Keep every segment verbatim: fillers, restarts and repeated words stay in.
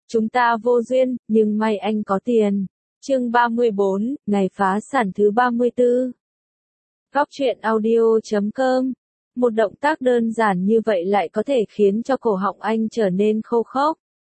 Chúng ta vô duyên, nhưng may anh có tiền. Chương ba mươi bốn, ngày phá sản thứ ba mươi tư. Góc truyện audio chấm com. Một động tác đơn giản như vậy lại có thể khiến cho cổ họng anh trở nên khô khốc.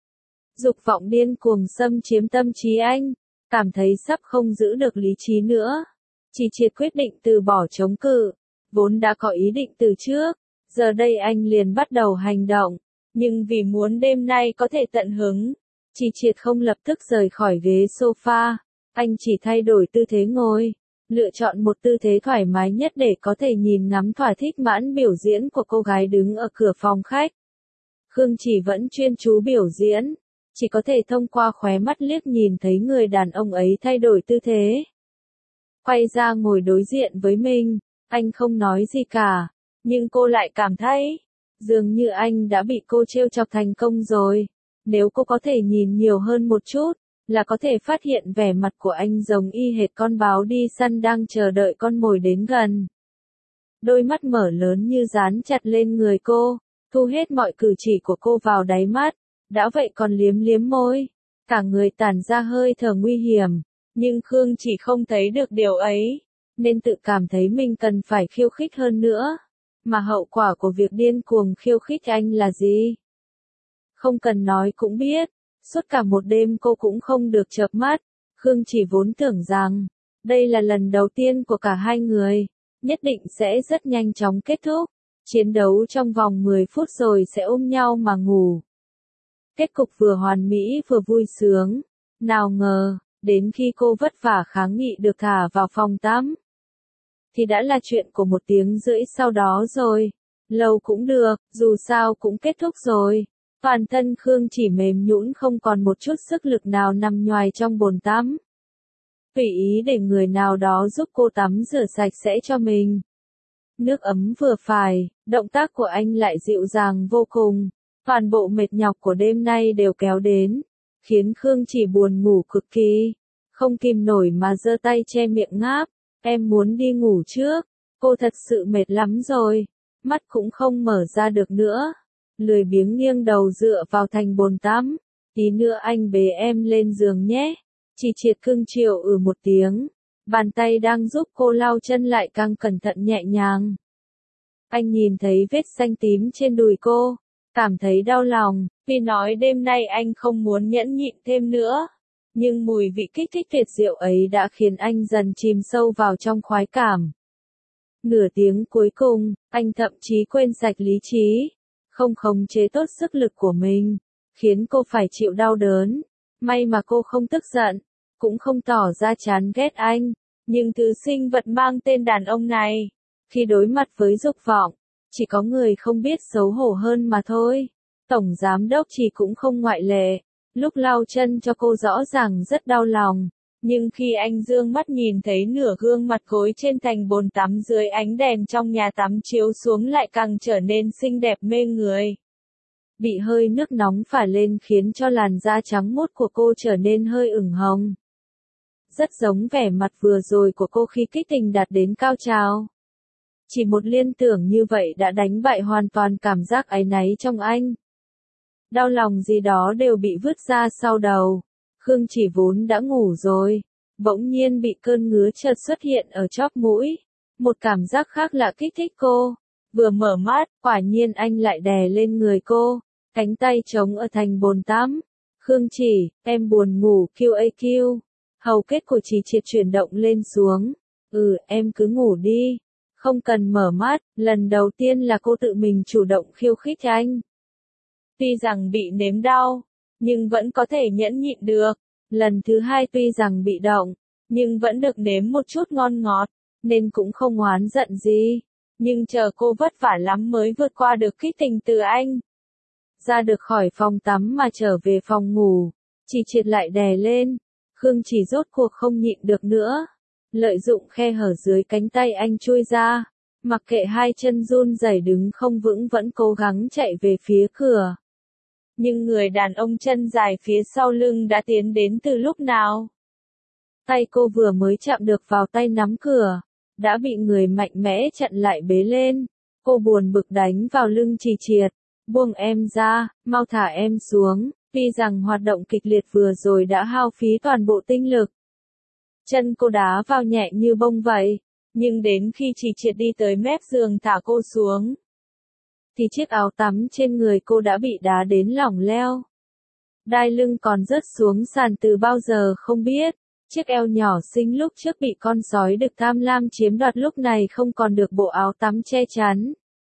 Dục vọng điên cuồng xâm chiếm tâm trí anh, cảm thấy sắp không giữ được lý trí nữa. Chỉ triệt quyết định từ bỏ chống cự, vốn đã có ý định từ trước, giờ đây anh liền bắt đầu hành động, nhưng vì muốn đêm nay có thể tận hứng, Chỉ triệt không lập tức rời khỏi ghế sofa, anh chỉ thay đổi tư thế ngồi, lựa chọn một tư thế thoải mái nhất để có thể nhìn ngắm thỏa thích mãn biểu diễn của cô gái đứng ở cửa phòng khách. Khương Chỉ vẫn chuyên chú biểu diễn, chỉ có thể thông qua khóe mắt liếc nhìn thấy người đàn ông ấy thay đổi tư thế. Quay ra ngồi đối diện với mình, anh không nói gì cả, nhưng cô lại cảm thấy, dường như anh đã bị cô trêu chọc thành công rồi. Nếu cô có thể nhìn nhiều hơn một chút, là có thể phát hiện vẻ mặt của anh giống y hệt con báo đi săn đang chờ đợi con mồi đến gần. Đôi mắt mở lớn như dán chặt lên người cô, thu hết mọi cử chỉ của cô vào đáy mắt, đã vậy còn liếm liếm môi, cả người tản ra hơi thở nguy hiểm, nhưng Khương Chỉ không thấy được điều ấy, nên tự cảm thấy mình cần phải khiêu khích hơn nữa. Mà hậu quả của việc điên cuồng khiêu khích anh là gì? Không cần nói cũng biết, suốt cả một đêm cô cũng không được chợp mắt. Khương Chỉ vốn tưởng rằng, đây là lần đầu tiên của cả hai người, nhất định sẽ rất nhanh chóng kết thúc, chiến đấu trong vòng mười phút rồi sẽ ôm nhau mà ngủ. Kết cục vừa hoàn mỹ vừa vui sướng, nào ngờ, đến khi cô vất vả kháng nghị được thả vào phòng tắm, thì đã là chuyện của một tiếng rưỡi sau đó rồi. Lâu cũng được, dù sao cũng kết thúc rồi. Toàn thân Khương Chỉ mềm nhũn không còn một chút sức lực nào nằm nhoài trong bồn tắm. Tùy ý để người nào đó giúp cô tắm rửa sạch sẽ cho mình. Nước ấm vừa phải, động tác của anh lại dịu dàng vô cùng. Toàn bộ mệt nhọc của đêm nay đều kéo đến, khiến Khương Chỉ buồn ngủ cực kỳ. Không kìm nổi mà giơ tay che miệng ngáp. Em muốn đi ngủ trước, cô thật sự mệt lắm rồi, mắt cũng không mở ra được nữa. Lười biếng nghiêng đầu dựa vào thành bồn tắm, tí nữa anh bế em lên giường nhé. Chỉ triệt cưng chiều ừ một tiếng, bàn tay đang giúp cô lau chân lại càng cẩn thận nhẹ nhàng. Anh nhìn thấy vết xanh tím trên đùi cô, cảm thấy đau lòng, vì nói đêm nay anh không muốn nhẫn nhịn thêm nữa. Nhưng mùi vị kích thích tuyệt diệu ấy đã khiến anh dần chìm sâu vào trong khoái cảm. Nửa tiếng cuối cùng, anh thậm chí quên sạch lý trí, không khống chế tốt sức lực của mình, khiến cô phải chịu đau đớn. May mà cô không tức giận, cũng không tỏ ra chán ghét anh, nhưng thứ sinh vật mang tên đàn ông này, khi đối mặt với dục vọng, chỉ có người không biết xấu hổ hơn mà thôi. Tổng giám đốc Chỉ cũng không ngoại lệ. Lúc lau chân cho cô rõ ràng rất đau lòng, nhưng khi anh dương mắt nhìn thấy nửa gương mặt gối trên thành bồn tắm dưới ánh đèn trong nhà tắm chiếu xuống lại càng trở nên xinh đẹp mê người. Bị hơi nước nóng phả lên khiến cho làn da trắng muốt của cô trở nên hơi ửng hồng. Rất giống vẻ mặt vừa rồi của cô khi kích tình đạt đến cao trào. Chỉ một liên tưởng như vậy đã đánh bại hoàn toàn cảm giác áy náy trong anh. Đau lòng gì đó đều bị vứt ra sau đầu. Khương Chỉ vốn đã ngủ rồi, bỗng nhiên bị cơn ngứa chợt xuất hiện ở chóp mũi. Một cảm giác khác lạ kích thích cô. Vừa mở mắt, quả nhiên anh lại đè lên người cô, cánh tay trống ở thành bồn tắm. Khương Chỉ, em buồn ngủ quy a quy. Hầu kết của Chỉ triệt chuyển động lên xuống. Ừ, em cứ ngủ đi. Không cần mở mắt, lần đầu tiên là cô tự mình chủ động khiêu khích anh. Tuy rằng bị nếm đau, nhưng vẫn có thể nhẫn nhịn được. Lần thứ hai tuy rằng bị động, nhưng vẫn được nếm một chút ngon ngọt, nên cũng không oán giận gì. Nhưng chờ cô vất vả lắm mới vượt qua được kích tình từ anh. Ra được khỏi phòng tắm mà trở về phòng ngủ, Chỉ triệt lại đè lên. Khương Chỉ rốt cuộc không nhịn được nữa. Lợi dụng khe hở dưới cánh tay anh chui ra, mặc kệ hai chân run rẩy đứng không vững vẫn cố gắng chạy về phía cửa. Nhưng người đàn ông chân dài phía sau lưng đã tiến đến từ lúc nào? Tay cô vừa mới chạm được vào tay nắm cửa, đã bị người mạnh mẽ chặn lại bế lên. Cô buồn bực đánh vào lưng Chỉ triệt. Buông em ra, mau thả em xuống, Tuy rằng hoạt động kịch liệt vừa rồi đã hao phí toàn bộ tinh lực. Chân cô đá vào nhẹ như bông vậy, nhưng đến khi Chỉ Triệt đi tới mép giường thả cô xuống, thì chiếc áo tắm trên người cô đã bị đá đến lỏng leo. Đai lưng còn rớt xuống sàn từ bao giờ không biết, chiếc eo nhỏ xinh lúc trước bị con sói đực tham lam chiếm đoạt lúc này không còn được bộ áo tắm che chắn.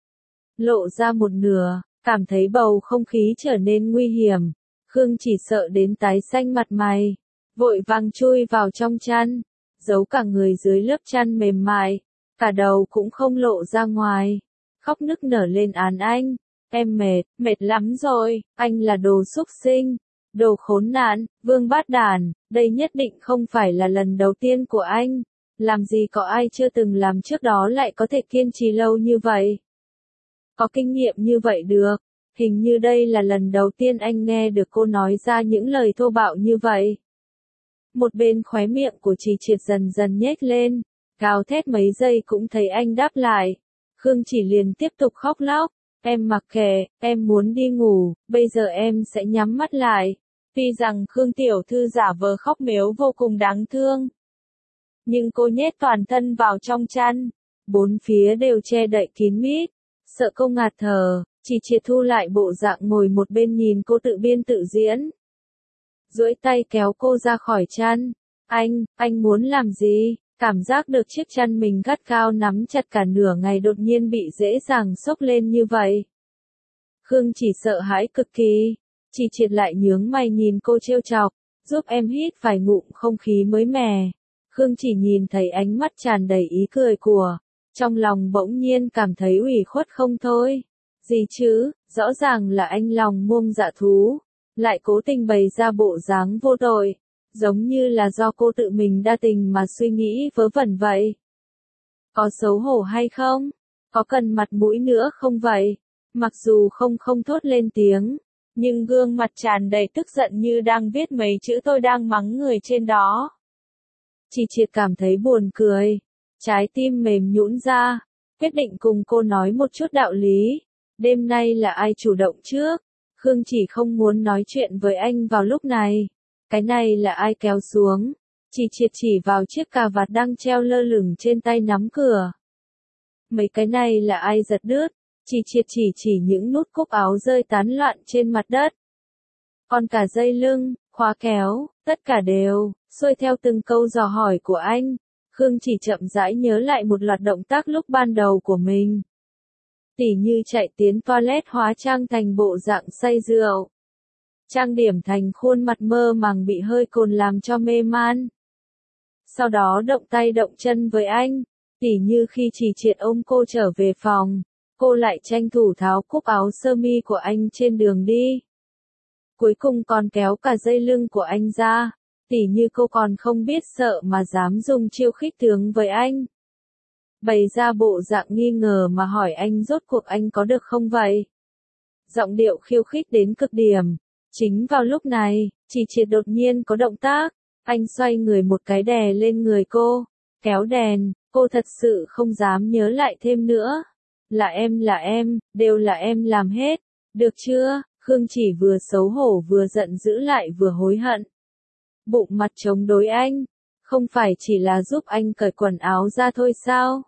Lộ ra một nửa, cảm thấy bầu không khí trở nên nguy hiểm, Khương Chỉ sợ đến tái xanh mặt mày, vội vàng chui vào trong chăn, giấu cả người dưới lớp chăn mềm mại, cả đầu cũng không lộ ra ngoài, khóc nức nở lên án anh, em mệt, mệt lắm rồi, anh là đồ súc sinh, đồ khốn nạn, vương bát đản, đây nhất định không phải là lần đầu tiên của anh, làm gì có ai chưa từng làm trước đó lại có thể kiên trì lâu như vậy. Có kinh nghiệm như vậy được, hình như đây là lần đầu tiên anh nghe được cô nói ra những lời thô bạo như vậy. Một bên khóe miệng của Chỉ Triệt dần dần nhếch lên, gào thét mấy giây cũng thấy anh đáp lại. Khương Chỉ liền tiếp tục khóc lóc, em mặc kệ, em muốn đi ngủ, bây giờ em sẽ nhắm mắt lại. Tuy rằng Khương tiểu thư giả vờ khóc mếu vô cùng đáng thương, nhưng cô nhét toàn thân vào trong chăn, bốn phía đều che đậy kín mít, sợ cô ngạt thở. Chỉ Triệt thu lại bộ dạng ngồi một bên nhìn cô tự biên tự diễn, duỗi tay kéo cô ra khỏi chăn. Anh, anh muốn làm gì? Cảm giác được chiếc chăn mình gắt gao nắm chặt cả nửa ngày đột nhiên bị dễ dàng xốc lên như vậy. Khương Chỉ sợ hãi cực kỳ, Chỉ Triệt lại nhướng mày nhìn cô trêu chọc, giúp em hít vài ngụm không khí mới mẻ. Khương Chỉ nhìn thấy ánh mắt tràn đầy ý cười của, trong lòng bỗng nhiên cảm thấy ủy khuất không thôi. Gì chứ, rõ ràng là anh lòng muông dạ thú, lại cố tình bày ra bộ dáng vô tội, giống như là do cô tự mình đa tình mà suy nghĩ vớ vẩn vậy. Có xấu hổ hay không? Có cần mặt mũi nữa không vậy? Mặc dù không không thốt lên tiếng, nhưng gương mặt tràn đầy tức giận như đang viết mấy chữ tôi đang mắng người trên đó. Chỉ Triệt cảm thấy buồn cười, trái tim mềm nhũn ra, quyết định cùng cô nói một chút đạo lý. Đêm nay là ai chủ động trước? Khương Chỉ không muốn nói chuyện với anh vào lúc này. Cái này là ai kéo xuống? Chỉ Triệt chỉ vào chiếc cà vạt đang treo lơ lửng trên tay nắm cửa. Mấy cái này là ai giật đứt? Chỉ Triệt chỉ chỉ những nút cúc áo rơi tán loạn trên mặt đất. Còn cả dây lưng, khóa kéo, tất cả đều, xuôi theo từng câu dò hỏi của anh. Khương Chỉ chậm rãi nhớ lại một loạt động tác lúc ban đầu của mình. Tỉ như chạy tiến toilet hóa trang thành bộ dạng say rượu. Trang điểm thành khuôn mặt mơ màng bị hơi cồn làm cho mê man. Sau đó động tay động chân với anh, tỉ như khi Chỉ Triệt ôm cô trở về phòng, cô lại tranh thủ tháo cúc áo sơ mi của anh trên đường đi. Cuối cùng còn kéo cả dây lưng của anh ra, tỉ như cô còn không biết sợ mà dám dùng chiêu khích tướng với anh. Bày ra bộ dạng nghi ngờ mà hỏi anh rốt cuộc anh có được không vậy? Giọng điệu khiêu khích đến cực điểm. Chính vào lúc này, Chỉ Triệt đột nhiên có động tác, anh xoay người một cái đè lên người cô, kéo đèn, cô thật sự không dám nhớ lại thêm nữa. Là em là em, đều là em làm hết, được chưa? Khương Chỉ vừa xấu hổ vừa giận dữ lại vừa hối hận. Bụng mặt chống đối anh, không phải chỉ là giúp anh cởi quần áo ra thôi sao?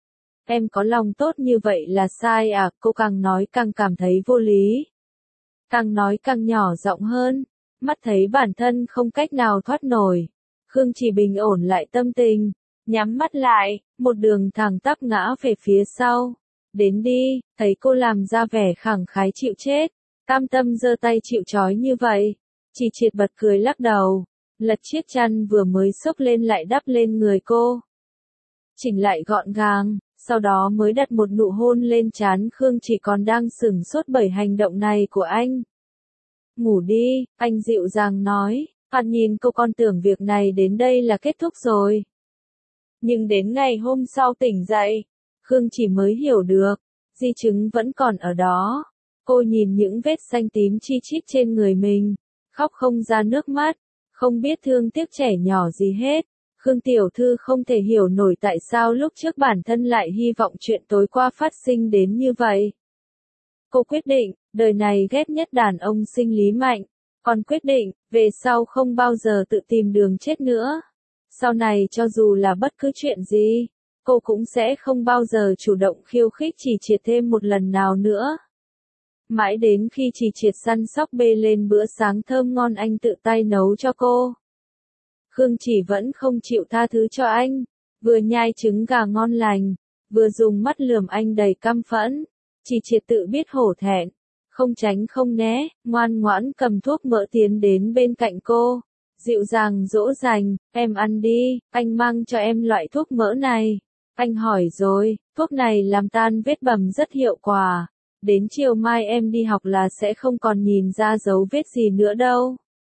Em có lòng tốt như vậy là sai à? Cô càng nói càng cảm thấy vô lý. Càng nói càng nhỏ giọng hơn, mắt thấy bản thân không cách nào thoát nổi. Khương Chỉ bình ổn lại tâm tình, nhắm mắt lại, một đường thẳng tắp ngã về phía sau. Đến đi, thấy cô làm ra vẻ khẳng khái chịu chết, cam tâm giơ tay chịu trói như vậy. Chỉ Triệt bật cười lắc đầu, lật chiếc chăn vừa mới xốc lên lại đắp lên người cô. Chỉnh lại gọn gàng, sau đó mới đặt một nụ hôn lên trán Khương Chỉ còn đang sửng sốt bởi hành động này của anh. Ngủ đi, anh dịu dàng nói, Phạt nhìn cô con tưởng việc này đến đây là kết thúc rồi. Nhưng đến ngày hôm sau tỉnh dậy, Khương chỉ mới hiểu được, di chứng vẫn còn ở đó. Cô nhìn những vết xanh tím chi chít trên người mình, khóc không ra nước mắt, không biết thương tiếc trẻ nhỏ gì hết. Khương tiểu thư không thể hiểu nổi tại sao lúc trước bản thân lại hy vọng chuyện tối qua phát sinh đến như vậy. Cô quyết định, đời này ghét nhất đàn ông sinh lý mạnh, Còn quyết định, về sau không bao giờ tự tìm đường chết nữa. Sau này cho dù là bất cứ chuyện gì, cô cũng sẽ không bao giờ chủ động khiêu khích Chỉ Triệt thêm một lần nào nữa. Mãi đến khi Chỉ Triệt săn sóc bê lên bữa sáng thơm ngon anh tự tay nấu cho cô. Khương Chỉ vẫn không chịu tha thứ cho anh, vừa nhai trứng gà ngon lành, vừa dùng mắt lườm anh đầy căm phẫn. Chỉ Triệt tự biết hổ thẹn, không tránh không né, ngoan ngoãn cầm thuốc mỡ tiến đến bên cạnh cô, dịu dàng dỗ dành, em ăn đi, anh mang cho em loại thuốc mỡ này. Anh hỏi rồi, thuốc này làm tan vết bầm rất hiệu quả, đến chiều mai em đi học là sẽ không còn nhìn ra dấu vết gì nữa đâu.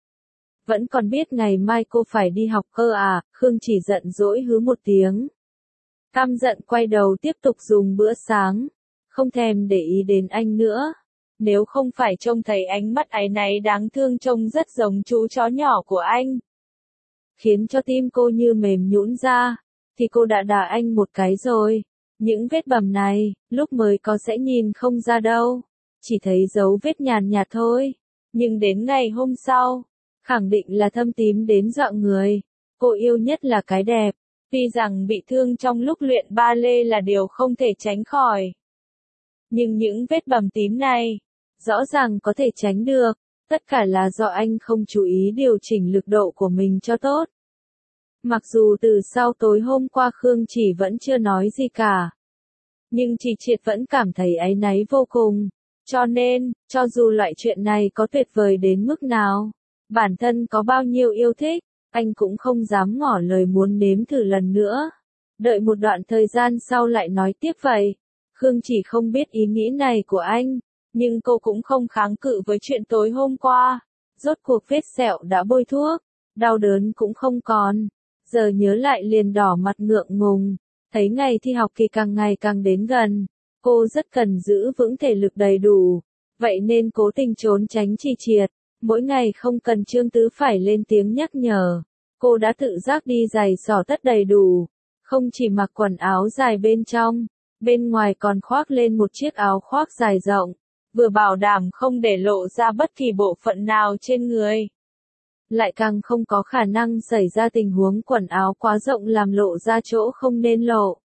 Vẫn còn biết ngày mai cô phải đi học cơ à, Khương Chỉ giận dỗi hứ một tiếng. Căm giận quay đầu tiếp tục dùng bữa sáng, không thèm để ý đến anh nữa. Nếu không phải trông thấy ánh mắt áy náy đáng thương trông rất giống chú chó nhỏ của anh, khiến cho tim cô như mềm nhũn ra, thì cô đã đả anh một cái rồi. Những vết bầm này, lúc mới có sẽ nhìn không ra đâu, chỉ thấy dấu vết nhàn nhạt thôi. Nhưng đến ngày hôm sau, khẳng định là thâm tím đến dọa người. Cô yêu nhất là cái đẹp, tuy rằng bị thương trong lúc luyện ba lê là điều không thể tránh khỏi. Nhưng những vết bầm tím này, rõ ràng có thể tránh được, tất cả là do anh không chú ý điều chỉnh lực độ của mình cho tốt. Mặc dù từ sau tối hôm qua Khương Chỉ vẫn chưa nói gì cả, nhưng Chỉ Triệt vẫn cảm thấy áy náy vô cùng, cho nên, cho dù loại chuyện này có tuyệt vời đến mức nào, bản thân có bao nhiêu yêu thích, anh cũng không dám ngỏ lời muốn nếm thử lần nữa. Đợi một đoạn thời gian sau lại nói tiếp vậy. Khương Chỉ không biết ý nghĩ này của anh, nhưng cô cũng không kháng cự với chuyện tối hôm qua. Rốt cuộc vết sẹo đã bôi thuốc, đau đớn cũng không còn. Giờ nhớ lại liền đỏ mặt ngượng ngùng, thấy ngày thi học kỳ càng ngày càng đến gần. Cô rất cần giữ vững thể lực đầy đủ, vậy nên cố tình trốn tránh Chỉ Triệt. Mỗi ngày không cần Trương Tứ phải lên tiếng nhắc nhở, cô đã tự giác đi giày xỏ tất đầy đủ, không chỉ mặc quần áo dài bên trong, bên ngoài còn khoác lên một chiếc áo khoác dài rộng, vừa bảo đảm không để lộ ra bất kỳ bộ phận nào trên người, lại càng không có khả năng xảy ra tình huống quần áo quá rộng làm lộ ra chỗ không nên lộ.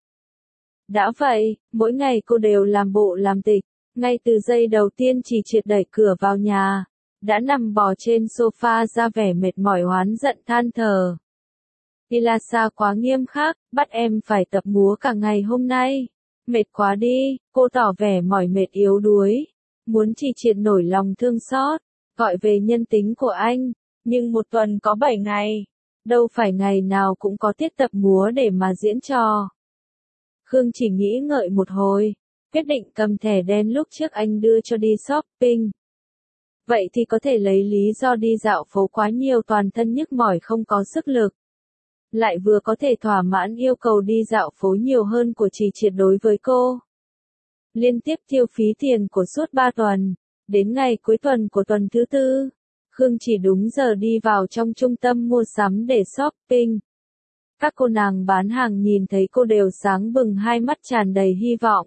Đã vậy, mỗi ngày cô đều làm bộ làm tịch, ngay từ giây đầu tiên Chỉ Triệt đẩy cửa vào nhà, đã nằm bò trên sofa ra vẻ mệt mỏi oán giận than thở. Ilasa quá nghiêm khắc, bắt em phải tập múa cả ngày hôm nay. Mệt quá đi, cô tỏ vẻ mỏi mệt yếu đuối. Muốn Chỉ Triệt nổi lòng thương xót, gọi về nhân tính của anh. Nhưng một tuần có bảy ngày, đâu phải ngày nào cũng có tiết tập múa để mà diễn trò. Khương chỉ nghĩ ngợi một hồi, quyết định cầm thẻ đen lúc trước anh đưa cho đi shopping. Vậy thì có thể lấy lý do đi dạo phố quá nhiều toàn thân nhức mỏi không có sức lực. Lại vừa có thể thỏa mãn yêu cầu đi dạo phố nhiều hơn của Chỉ Triệt đối với cô. Liên tiếp tiêu phí tiền của suốt ba tuần, đến ngày cuối tuần của tuần thứ tư, Khương chỉ đúng giờ đi vào trong trung tâm mua sắm để shopping. Các cô nàng bán hàng nhìn thấy cô đều sáng bừng hai mắt tràn đầy hy vọng.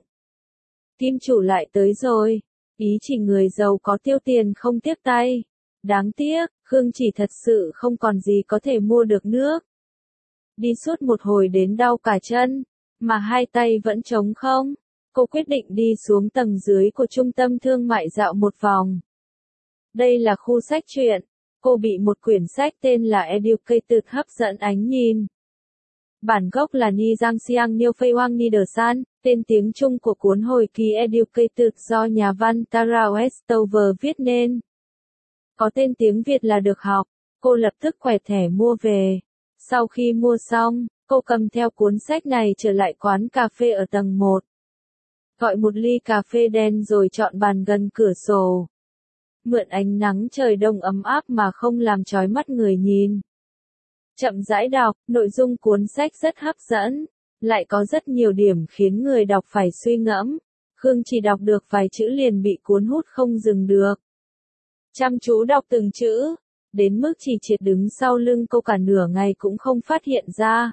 Kim chủ lại tới rồi, ý chỉ người giàu có tiêu tiền không tiếc tay. Đáng tiếc, Khương chỉ thật sự không còn gì có thể mua được nước. Đi suốt một hồi đến đau cả chân, mà hai tay vẫn trống không. Cô quyết định đi xuống tầng dưới của trung tâm thương mại dạo một vòng. Đây là khu sách truyện. Cô bị một quyển sách tên là Educated hấp dẫn ánh nhìn. Bản gốc là Ni Giang Xiang Niêu Phây Hoang Ni Đờ San, tên tiếng Trung của cuốn hồi ký Educated do nhà văn Tara Westover viết nên. Có tên tiếng Việt là Được Học. Cô lập tức quẹt thẻ mua về. Sau khi mua xong, cô cầm theo cuốn sách này trở lại quán cà phê ở tầng một. Gọi một ly cà phê đen rồi chọn bàn gần cửa sổ. Mượn ánh nắng trời đông ấm áp mà không làm chói mắt người nhìn. Chậm rãi đọc, nội dung cuốn sách rất hấp dẫn, lại có rất nhiều điểm khiến người đọc phải suy ngẫm. Khương chỉ đọc được vài chữ liền bị cuốn hút không dừng được. Chăm chú đọc từng chữ, đến mức Chỉ Triệt đứng sau lưng cô cả nửa ngày cũng không phát hiện ra.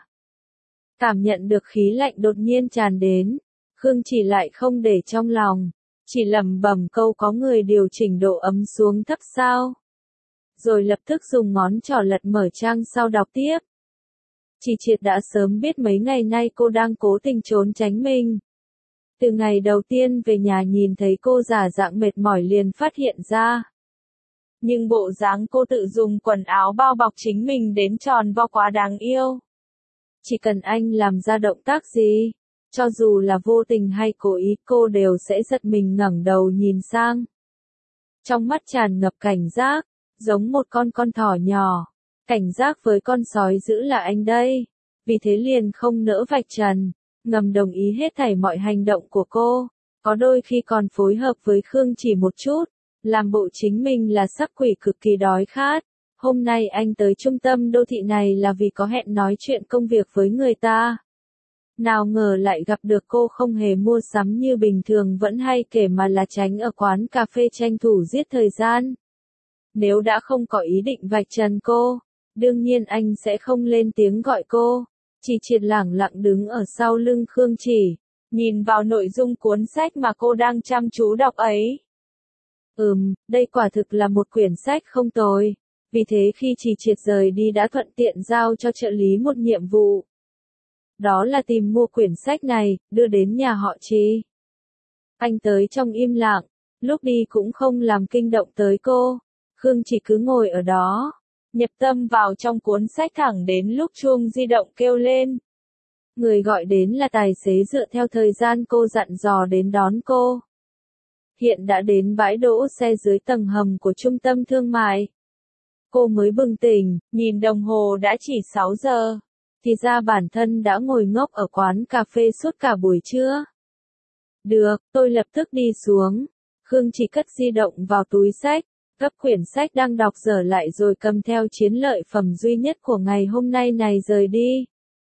Cảm nhận được khí lạnh đột nhiên tràn đến, Khương chỉ lại không để trong lòng, chỉ lẩm bẩm câu có người điều chỉnh độ ấm xuống thấp sao. rồi lập tức dùng ngón trỏ lật mở trang sau đọc tiếp. Chị Triệt đã sớm biết mấy ngày nay cô đang cố tình trốn tránh mình. Từ ngày đầu tiên về nhà nhìn thấy cô giả dạng mệt mỏi liền phát hiện ra. Nhưng bộ dáng cô tự dùng quần áo bao bọc chính mình đến tròn vo quá đáng yêu. Chỉ cần anh làm ra động tác gì, cho dù là vô tình hay cố ý, cô đều sẽ giật mình ngẩng đầu nhìn sang. Trong mắt tràn ngập cảnh giác, giống một con con thỏ nhỏ. Cảnh giác với con sói dữ là anh đây. Vì thế liền không nỡ vạch trần, ngầm đồng ý hết thảy mọi hành động của cô. Có đôi khi còn phối hợp với Khương Chỉ một chút, làm bộ chính mình là sắc quỷ cực kỳ đói khát. Hôm nay anh tới trung tâm đô thị này là vì có hẹn nói chuyện công việc với người ta. Nào ngờ lại gặp được cô không hề mua sắm như bình thường vẫn hay kể mà là tránh ở quán cà phê tranh thủ giết thời gian. Nếu đã không có ý định vạch trần cô, đương nhiên anh sẽ không lên tiếng gọi cô. Chỉ Triệt lẳng lặng đứng ở sau lưng Khương Chỉ, nhìn vào nội dung cuốn sách mà cô đang chăm chú đọc ấy. Ừm, đây quả thực là một quyển sách không tồi. Vì thế khi Chỉ Triệt rời đi đã thuận tiện giao cho trợ lý một nhiệm vụ. Đó là tìm mua quyển sách này, đưa đến nhà họ Trì. Anh tới trong im lặng, lúc đi cũng không làm kinh động tới cô. Khương Chỉ cứ ngồi ở đó, nhập tâm vào trong cuốn sách thẳng đến lúc chuông di động kêu lên. Người gọi đến là tài xế dựa theo thời gian cô dặn dò đến đón cô. Hiện đã đến bãi đỗ xe dưới tầng hầm của trung tâm thương mại. Cô mới bừng tỉnh, nhìn đồng hồ đã chỉ sáu giờ. Thì ra bản thân đã ngồi ngốc ở quán cà phê suốt cả buổi trưa. Được, tôi lập tức đi xuống. Khương Chỉ cất di động vào túi sách, gấp quyển sách đang đọc dở lại rồi cầm theo chiến lợi phẩm duy nhất của ngày hôm nay này rời đi.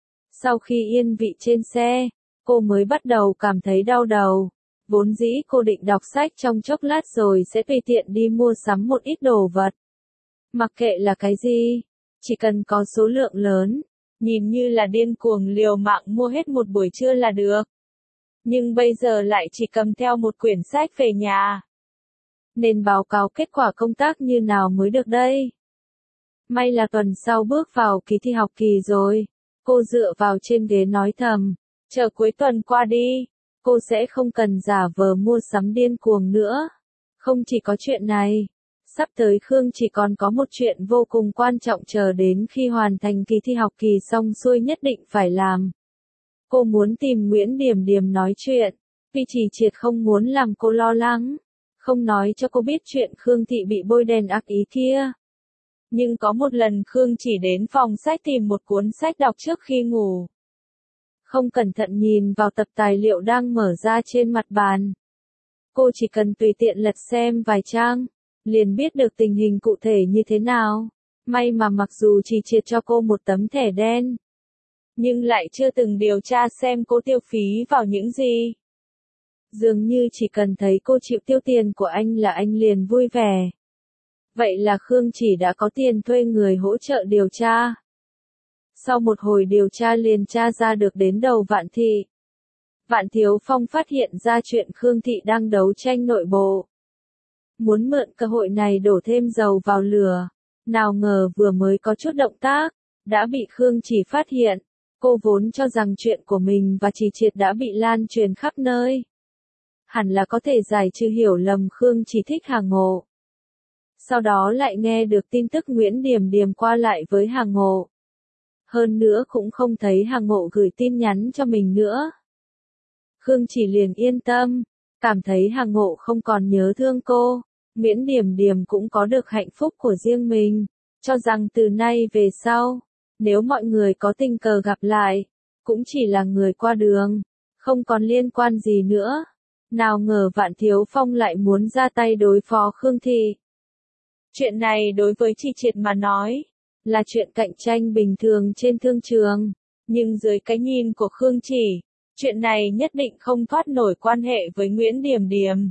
Sau khi yên vị trên xe, cô mới bắt đầu cảm thấy đau đầu. Vốn dĩ cô định đọc sách trong chốc lát rồi sẽ tùy tiện đi mua sắm một ít đồ vật. Mặc kệ là cái gì, chỉ cần có số lượng lớn, nhìn như là điên cuồng liều mạng mua hết một buổi trưa là được. Nhưng bây giờ lại chỉ cầm theo một quyển sách về nhà. Nên báo cáo kết quả công tác như nào mới được đây? May là tuần sau bước vào kỳ thi học kỳ rồi. Cô dựa vào trên ghế nói thầm, chờ cuối tuần qua đi, cô sẽ không cần giả vờ mua sắm điên cuồng nữa. Không chỉ có chuyện này, sắp tới Khương chỉ còn có một chuyện vô cùng quan trọng chờ đến khi hoàn thành kỳ thi học kỳ xong xuôi nhất định phải làm. Cô muốn tìm Nguyễn Điểm Điểm nói chuyện, vì Chỉ Triệt không muốn làm cô lo lắng, không nói cho cô biết chuyện Khương Thị bị bôi đen ác ý kia. Nhưng có một lần Khương chỉ đến phòng sách tìm một cuốn sách đọc trước khi ngủ. Không cẩn thận nhìn vào tập tài liệu đang mở ra trên mặt bàn. Cô chỉ cần tùy tiện lật xem vài trang, liền biết được tình hình cụ thể như thế nào. May mà mặc dù Chỉ Triệt cho cô một tấm thẻ đen, nhưng lại chưa từng điều tra xem cô tiêu phí vào những gì. Dường như chỉ cần thấy cô chịu tiêu tiền của anh là anh liền vui vẻ. Vậy là Khương chỉ đã có tiền thuê người hỗ trợ điều tra. Sau một hồi điều tra liền tra ra được đến đầu Vạn Thị. Vạn Thiếu Phong phát hiện ra chuyện Khương Thị đang đấu tranh nội bộ. Muốn mượn cơ hội này đổ thêm dầu vào lửa. Nào ngờ vừa mới có chút động tác, đã bị Khương chỉ phát hiện. Cô vốn cho rằng chuyện của mình và Chỉ Triệt đã bị lan truyền khắp nơi. Hẳn là có thể giải trừ hiểu lầm Khương chỉ thích Hà Ngộ. Sau đó lại nghe được tin tức Nguyễn Điểm Điểm qua lại với Hà Ngộ. Hơn nữa cũng không thấy Hà Ngộ gửi tin nhắn cho mình nữa. Khương chỉ liền yên tâm, cảm thấy Hà Ngộ không còn nhớ thương cô. Nguyễn Điểm Điểm cũng có được hạnh phúc của riêng mình, cho rằng từ nay về sau, nếu mọi người có tình cờ gặp lại, cũng chỉ là người qua đường, không còn liên quan gì nữa. Nào ngờ Vạn Thiếu Phong lại muốn ra tay đối phó Khương Thị. Chuyện này đối với Chỉ Triệt mà nói, là chuyện cạnh tranh bình thường trên thương trường, nhưng dưới cái nhìn của Khương Chỉ, chuyện này nhất định không thoát nổi quan hệ với Nguyễn Điểm Điểm.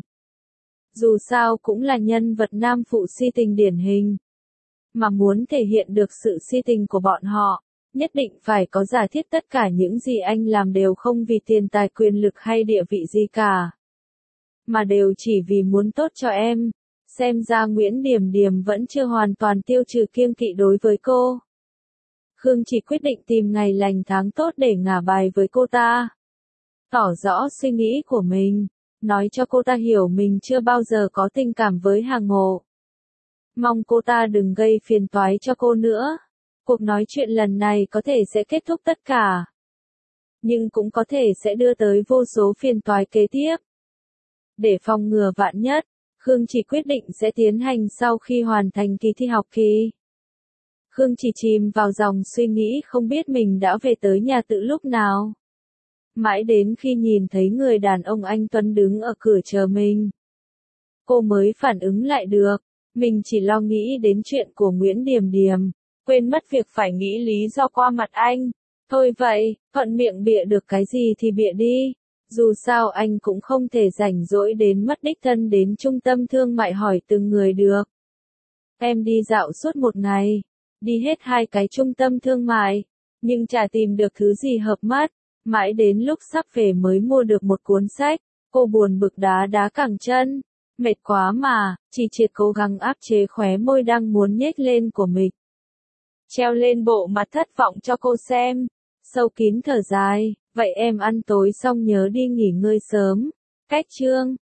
Dù sao cũng là nhân vật nam phụ si tình điển hình, mà muốn thể hiện được sự si tình của bọn họ, nhất định phải có giả thiết tất cả những gì anh làm đều không vì tiền tài quyền lực hay địa vị gì cả, mà đều chỉ vì muốn tốt cho em. Xem ra Nguyễn Điểm Điểm vẫn chưa hoàn toàn tiêu trừ kiêng kỵ đối với cô. Khương chỉ quyết định tìm ngày lành tháng tốt để ngả bài với cô ta. Tỏ rõ suy nghĩ của mình, nói cho cô ta hiểu mình chưa bao giờ có tình cảm với Hà Ngộ. Mong cô ta đừng gây phiền toái cho cô nữa. Cuộc nói chuyện lần này có thể sẽ kết thúc tất cả, nhưng cũng có thể sẽ đưa tới vô số phiền toái kế tiếp. Để phòng ngừa vạn nhất, Khương chỉ quyết định sẽ tiến hành sau khi hoàn thành kỳ thi học kỳ. Khương chỉ chìm vào dòng suy nghĩ không biết mình đã về tới nhà tự lúc nào. Mãi đến khi nhìn thấy người đàn ông anh Tuấn đứng ở cửa chờ mình, cô mới phản ứng lại được. Mình chỉ lo nghĩ đến chuyện của Nguyễn Điểm Điểm, quên mất việc phải nghĩ lý do qua mặt anh. Thôi vậy, thuận miệng bịa được cái gì thì bịa đi. Dù sao anh cũng không thể rảnh rỗi đến mất đích thân đến trung tâm thương mại hỏi từng người được. Em đi dạo suốt một ngày, đi hết hai cái trung tâm thương mại, nhưng chả tìm được thứ gì hợp mắt. Mãi đến lúc sắp về mới mua được một cuốn sách, cô buồn bực đá đá cẳng chân. Mệt quá mà, chỉ triệt cố gắng áp chế khóe môi đang muốn nhếch lên của mình. Treo lên bộ mặt thất vọng cho cô xem. Sâu kín thở dài, vậy em ăn tối xong nhớ đi nghỉ ngơi sớm. Cách chương